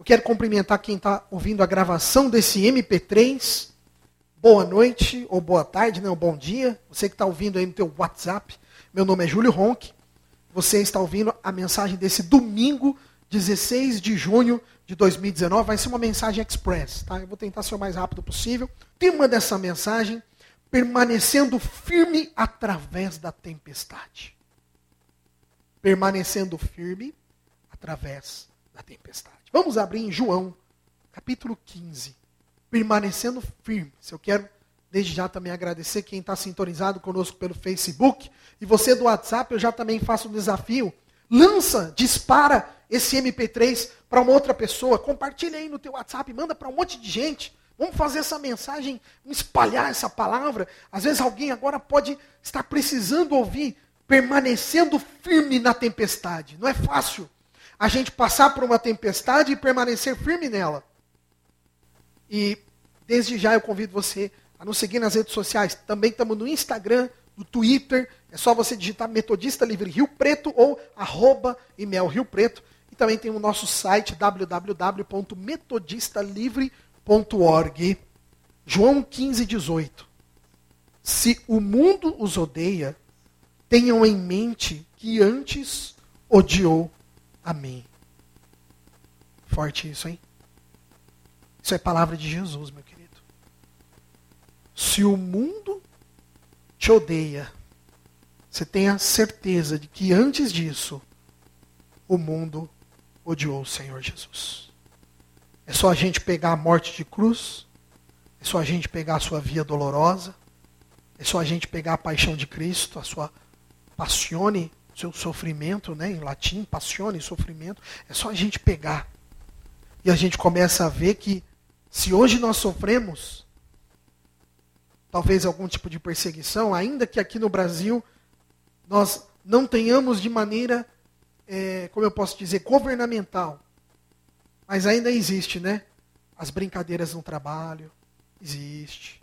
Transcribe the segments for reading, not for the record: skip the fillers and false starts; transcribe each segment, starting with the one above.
Eu quero cumprimentar quem está ouvindo a gravação desse MP3. Boa noite, ou boa tarde, ou bom dia. Você que está ouvindo aí no teu WhatsApp. Meu nome é Júlio Ronck. Você está ouvindo a mensagem desse domingo, 16 de junho de 2019. Vai ser uma mensagem express, tá? Eu vou tentar ser o mais rápido possível. O tema dessa mensagem, permanecendo firme através da tempestade. Permanecendo firme através da tempestade. Vamos abrir em João, capítulo 15. Permanecendo firme. Eu quero, desde já, também agradecer quem está sintonizado conosco pelo Facebook. E você do WhatsApp, eu já também faço um desafio. Dispara esse MP3 para uma outra pessoa. Compartilha aí no teu WhatsApp, manda para um monte de gente. Vamos fazer essa mensagem, espalhar essa palavra. Às vezes alguém agora pode estar precisando ouvir, permanecendo firme na tempestade. Não é fácil a gente passar por uma tempestade e permanecer firme nela. E desde já eu convido você a nos seguir nas redes sociais. Também estamos no Instagram, no Twitter. É só você digitar Metodista Livre Rio Preto ou @Imel Rio Preto. E também tem o nosso site www.metodistalivre.org. João 15:18. Se o mundo os odeia, tenham em mente que antes odiou a mim. Forte isso, hein? Isso é palavra de Jesus, meu querido. Se o mundo te odeia, você tenha certeza de que antes disso, o mundo odiou o Senhor Jesus. É só a gente pegar a morte de cruz, é só a gente pegar a sua via dolorosa, é só a gente pegar a paixão de Cristo, a sua passione, seu sofrimento, em latim, passione, sofrimento. É só a gente pegar. E a gente começa a ver que, se hoje nós sofremos, talvez algum tipo de perseguição, ainda que aqui no Brasil, nós não tenhamos de maneira, como eu posso dizer, governamental. Mas ainda existe, As brincadeiras no trabalho, existe.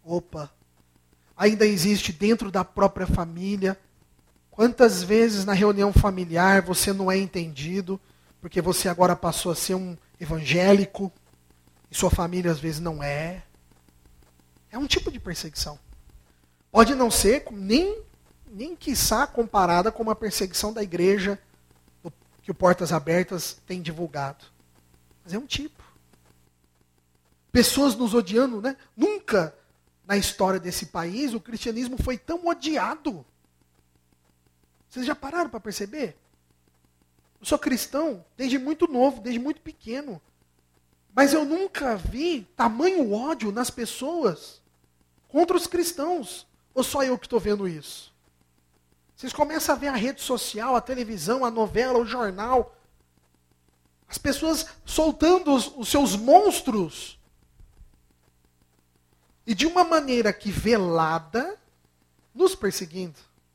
Ainda existe dentro da própria família. Quantas vezes na reunião familiar você não é entendido, porque você agora passou a ser um evangélico, e sua família às vezes não é. É um tipo de perseguição. Pode não ser nem quiçá comparada com uma perseguição da igreja que o Portas Abertas tem divulgado. Mas é um tipo. Pessoas nos odiando, Nunca na história desse país o cristianismo foi tão odiado. Vocês já pararam para perceber? Eu sou cristão desde muito novo, desde muito pequeno. Mas eu nunca vi tamanho ódio nas pessoas contra os cristãos. Ou só eu que estou vendo isso? Vocês começam a ver a rede social, a televisão, a novela, o jornal. As pessoas soltando os seus monstros. E de uma maneira que velada, nos perseguindo.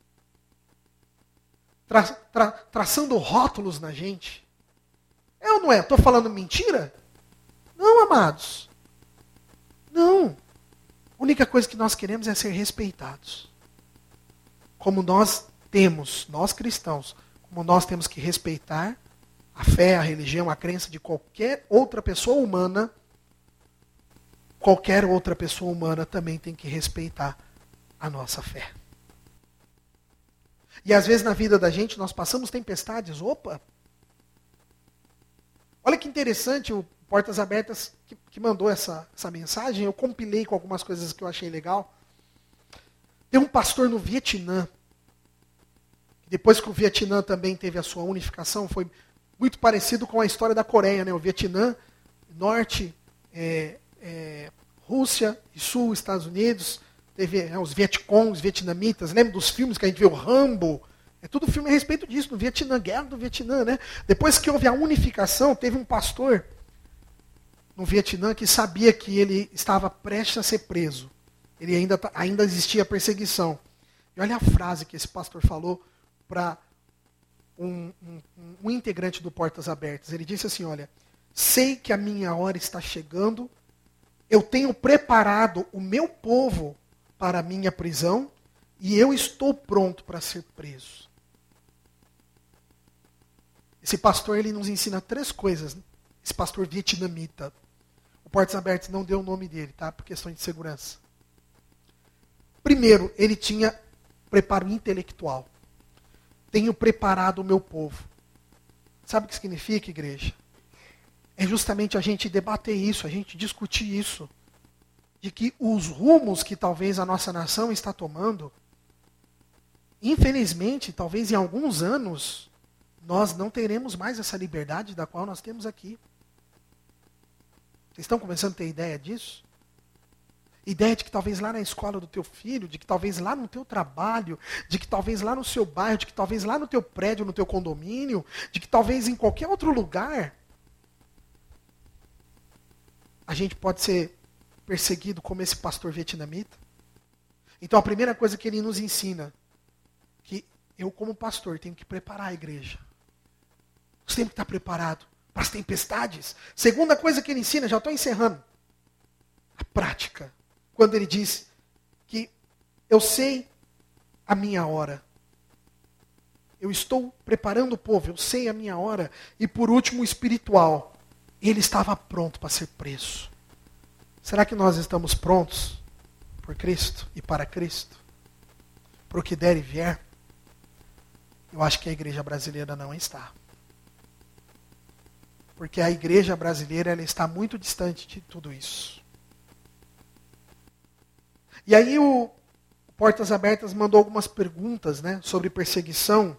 Traçando rótulos na gente. É ou não é? Estou falando mentira? Não, amados. Não. A única coisa que nós queremos é ser respeitados. Como nós cristãos, como nós temos que respeitar a fé, a religião, a crença de qualquer outra pessoa humana, qualquer outra pessoa humana também tem que respeitar a nossa fé. E às vezes na vida da gente nós passamos tempestades. Olha que interessante, o Portas Abertas que mandou essa mensagem. Eu compilei com algumas coisas que eu achei legal. Tem um pastor no Vietnã. Depois que o Vietnã também teve a sua unificação, foi muito parecido com a história da Coreia. O Vietnã, Norte, Rússia e Sul, Estados Unidos. Teve os Vietcongs, vietnamitas. Lembra dos filmes que a gente viu? Rambo. É tudo filme a respeito disso, no Vietnã, guerra do Vietnã. Depois que houve a unificação, teve um pastor no Vietnã que sabia que ele estava prestes a ser preso. Ele ainda existia perseguição. E olha a frase que esse pastor falou para um integrante do Portas Abertas. Ele disse assim, olha, sei que a minha hora está chegando, eu tenho preparado o meu povo para a minha prisão e eu estou pronto para ser preso. Esse pastor ele nos ensina 3 coisas esse pastor vietnamita. O Portas Abertas não deu o nome dele, tá? Por questão de segurança. Primeiro, ele tinha preparo intelectual. Tenho preparado o meu povo. Sabe o que significa, igreja? É justamente a gente debater isso, a gente discutir isso. De que os rumos que talvez a nossa nação está tomando, infelizmente, talvez em alguns anos, nós não teremos mais essa liberdade da qual nós temos aqui. Vocês estão começando a ter ideia disso? Ideia de que talvez lá na escola do teu filho, de que talvez lá no teu trabalho, de que talvez lá no seu bairro, de que talvez lá no teu prédio, no teu condomínio, de que talvez em qualquer outro lugar, a gente pode ser perseguido como esse pastor vietnamita. Então a primeira coisa que ele nos ensina, que eu como pastor tenho que preparar a igreja. Nós temos que estar preparado para as tempestades. Segunda coisa que ele ensina, já estou encerrando, a prática. Quando ele diz que eu sei a minha hora. Eu estou preparando o povo, eu sei a minha hora. E por último, o espiritual. Ele estava pronto para ser preso. Será que nós estamos prontos por Cristo e para Cristo? Para o que der e vier? Eu acho que a igreja brasileira não está. Porque a igreja brasileira ela está muito distante de tudo isso. E aí o Portas Abertas mandou algumas perguntas, né, sobre perseguição.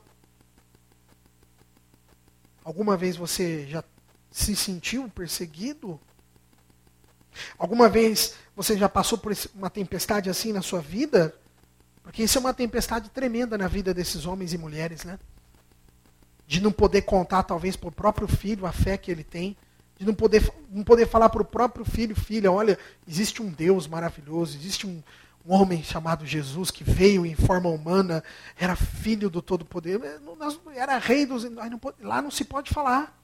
Alguma vez você já se sentiu perseguido? Alguma vez você já passou por uma tempestade assim na sua vida? Porque isso é uma tempestade tremenda na vida desses homens e mulheres, né? De não poder contar talvez para o próprio filho a fé que ele tem. De não poder falar para o próprio filho, filha, olha, existe um Deus maravilhoso, existe um homem chamado Jesus que veio em forma humana, era filho do Todo-Poder, era rei dos... Lá não se pode falar.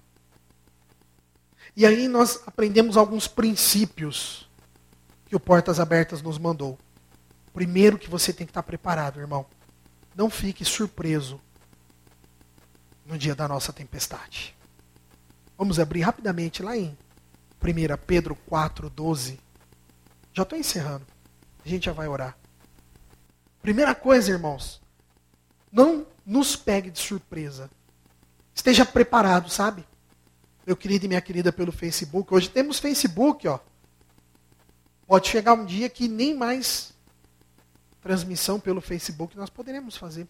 E aí nós aprendemos alguns princípios que o Portas Abertas nos mandou. Primeiro que você tem que estar preparado, irmão. Não fique surpreso no dia da nossa tempestade. Vamos abrir rapidamente lá em 1 Pedro 4:12. Já estou encerrando. A gente já vai orar. Primeira coisa, irmãos. Não nos pegue de surpresa. Esteja preparado, sabe? Meu querido e minha querida pelo Facebook. Hoje temos Facebook, ó. Pode chegar um dia que nem mais transmissão pelo Facebook nós poderemos fazer.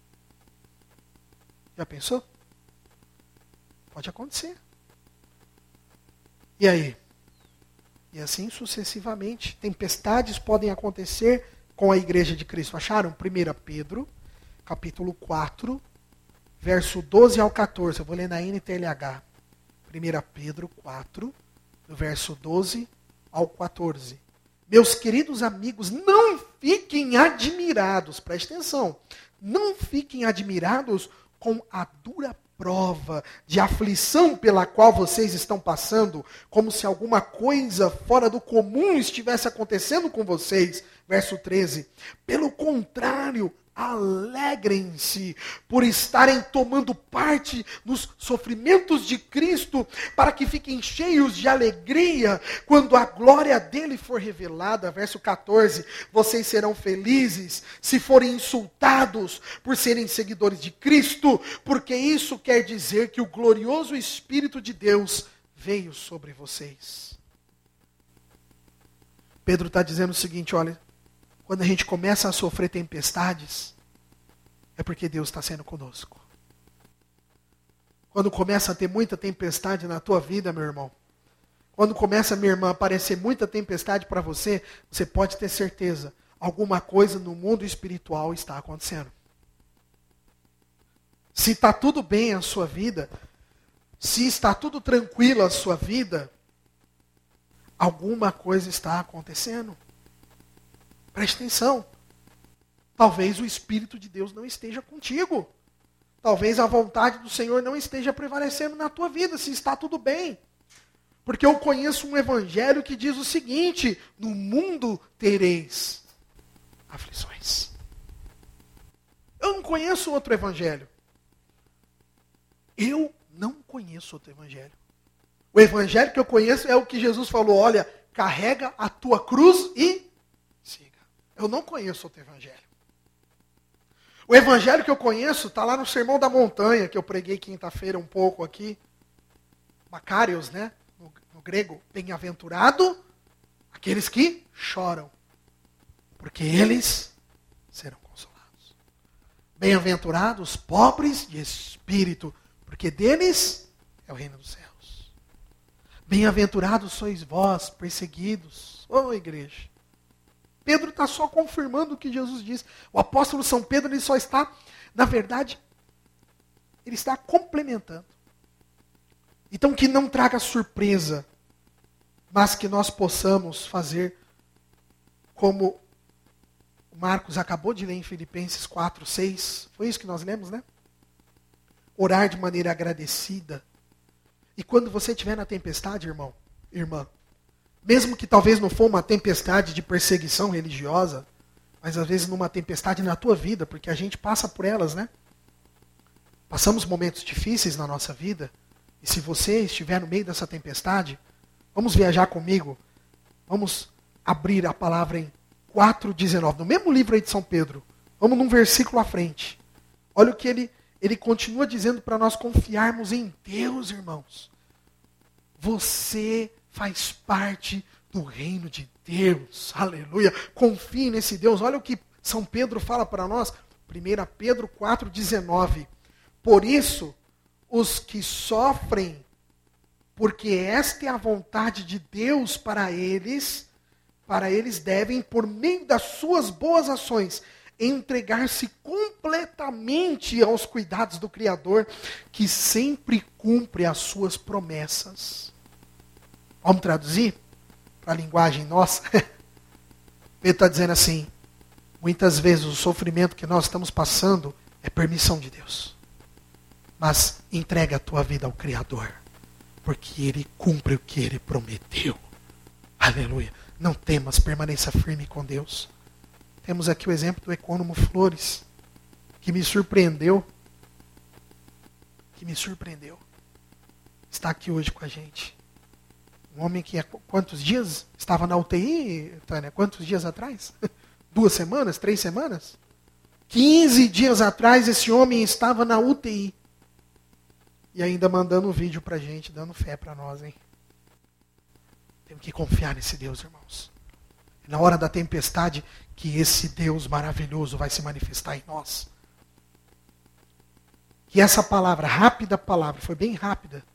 Já pensou? Pode acontecer. E aí? E assim sucessivamente. Tempestades podem acontecer com a igreja de Cristo. Acharam? 1 Pedro, capítulo 4, verso 12 ao 14. Eu vou ler na NTLH. 1 Pedro 4, do verso 12 ao 14. Meus queridos amigos, não fiquem admirados, preste atenção, não fiquem admirados com a dura prova de aflição pela qual vocês estão passando, como se alguma coisa fora do comum estivesse acontecendo com vocês. Verso 13. Pelo contrário, alegrem-se por estarem tomando parte nos sofrimentos de Cristo, para que fiquem cheios de alegria quando a glória dele for revelada. Verso 14. Vocês serão felizes se forem insultados por serem seguidores de Cristo, porque isso quer dizer que o glorioso Espírito de Deus veio sobre vocês. Pedro está dizendo o seguinte, olha, quando a gente começa a sofrer tempestades, é porque Deus está sendo conosco. Quando começa a ter muita tempestade na tua vida, meu irmão, quando começa, minha irmã, a aparecer muita tempestade para você, você pode ter certeza, alguma coisa no mundo espiritual está acontecendo. Se está tudo bem a sua vida, se está tudo tranquilo a sua vida, alguma coisa está acontecendo. Preste atenção. Talvez o Espírito de Deus não esteja contigo. Talvez a vontade do Senhor não esteja prevalecendo na tua vida, se está tudo bem. Porque eu conheço um evangelho que diz o seguinte: no mundo tereis aflições. Eu não conheço outro evangelho. Eu não conheço outro evangelho. O evangelho que eu conheço é o que Jesus falou, olha, carrega a tua cruz e siga. Eu não conheço outro evangelho. O evangelho que eu conheço está lá no Sermão da Montanha, que eu preguei quinta-feira um pouco aqui. Macários, né? No grego, bem-aventurado aqueles que choram, porque eles serão consolados. Bem-aventurados os pobres de espírito, porque deles é o reino dos céus. Bem-aventurados sois vós, perseguidos. Ô igreja. Pedro está só confirmando o que Jesus disse. O apóstolo São Pedro, ele só está, na verdade, ele está complementando. Então que não traga surpresa, mas que nós possamos fazer como o Marcos acabou de ler em Filipenses 4, 6. Foi isso que nós lemos, né? Orar de maneira agradecida. E quando você estiver na tempestade, irmão, irmã, mesmo que talvez não for uma tempestade de perseguição religiosa, mas às vezes numa tempestade na tua vida, porque a gente passa por elas, né? Passamos momentos difíceis na nossa vida, e se você estiver no meio dessa tempestade, vamos viajar comigo, vamos abrir a palavra em 4,19, no mesmo livro aí de São Pedro, vamos num versículo à frente. Olha o que ele continua dizendo para nós confiarmos em Deus, irmãos. Você faz parte do reino de Deus. Aleluia. Confie nesse Deus. Olha o que São Pedro fala para nós. 1 Pedro 4,19. Por isso, os que sofrem, porque esta é a vontade de Deus para eles devem, por meio das suas boas ações, entregar-se completamente aos cuidados do Criador, que sempre cumpre as suas promessas. Vamos traduzir para a linguagem nossa? Pedro está dizendo assim, muitas vezes o sofrimento que nós estamos passando é permissão de Deus. Mas entrega a tua vida ao Criador, porque Ele cumpre o que Ele prometeu. Aleluia. Não temas, permaneça firme com Deus. Temos aqui o exemplo do Econômo Flores, que me surpreendeu. Está aqui hoje com a gente. Um homem que há quantos dias estava na UTI, Tânia? Quantos dias atrás? 2 semanas? 3 semanas? 15 dias atrás esse homem estava na UTI. E ainda mandando um vídeo pra gente, dando fé pra nós, hein? Temos que confiar nesse Deus, irmãos. E na hora da tempestade, que esse Deus maravilhoso vai se manifestar em nós. Que essa palavra, rápida palavra, foi bem rápida,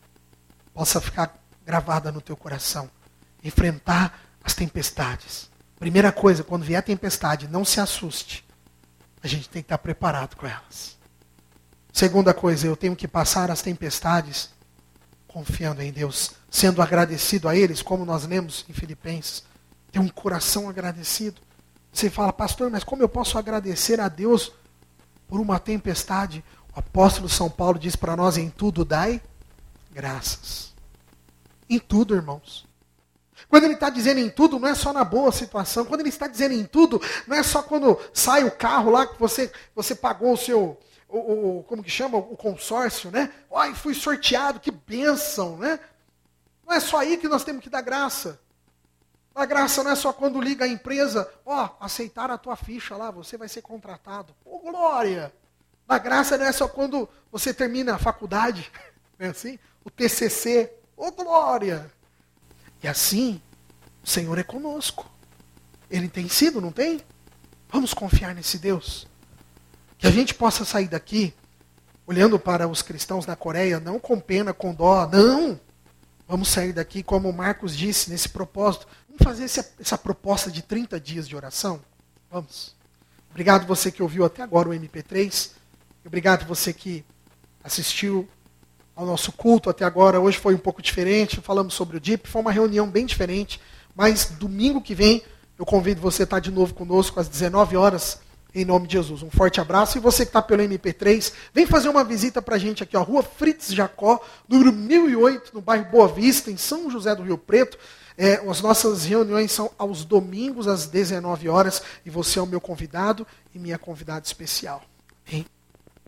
possa ficar gravada no teu coração. Enfrentar as tempestades. Primeira coisa, quando vier a tempestade, não se assuste. A gente tem que estar preparado com elas. Segunda coisa, eu tenho que passar as tempestades confiando em Deus, sendo agradecido a eles, como nós lemos em Filipenses. Ter um coração agradecido. Você fala, pastor, mas como eu posso agradecer a Deus por uma tempestade? O apóstolo São Paulo diz para nós, em tudo dai graças. Em tudo, irmãos. Quando ele está dizendo em tudo, não é só na boa situação. Quando ele está dizendo em tudo, não é só quando sai o carro lá que você pagou o seu, como que chama? O consórcio, né? Ai, fui sorteado, que bênção, né? Não é só aí que nós temos que dar graça. A graça não é só quando liga a empresa, aceitaram a tua ficha lá, você vai ser contratado. Glória! A graça não é só quando você termina a faculdade, não é assim? O TCC, glória! E assim, o Senhor é conosco. Ele tem sido, não tem? Vamos confiar nesse Deus. Que a gente possa sair daqui, olhando para os cristãos na Coreia, não com pena, com dó, não! Vamos sair daqui, como o Marcos disse, nesse propósito. Vamos fazer essa proposta de 30 dias de oração? Vamos. Obrigado você que ouviu até agora o MP3. Obrigado você que assistiu ao nosso culto até agora. Hoje foi um pouco diferente, falamos sobre o DIP. Foi uma reunião bem diferente. Mas domingo que vem, eu convido você a estar de novo conosco às 19 horas. Em nome de Jesus. Um forte abraço. E você que está pelo MP3, vem fazer uma visita para a gente aqui, ó, Rua Fritz Jacó, número 1008, no bairro Boa Vista, em São José do Rio Preto. As nossas reuniões são aos domingos, às 19 horas. E você é o meu convidado e minha convidada especial. Hein?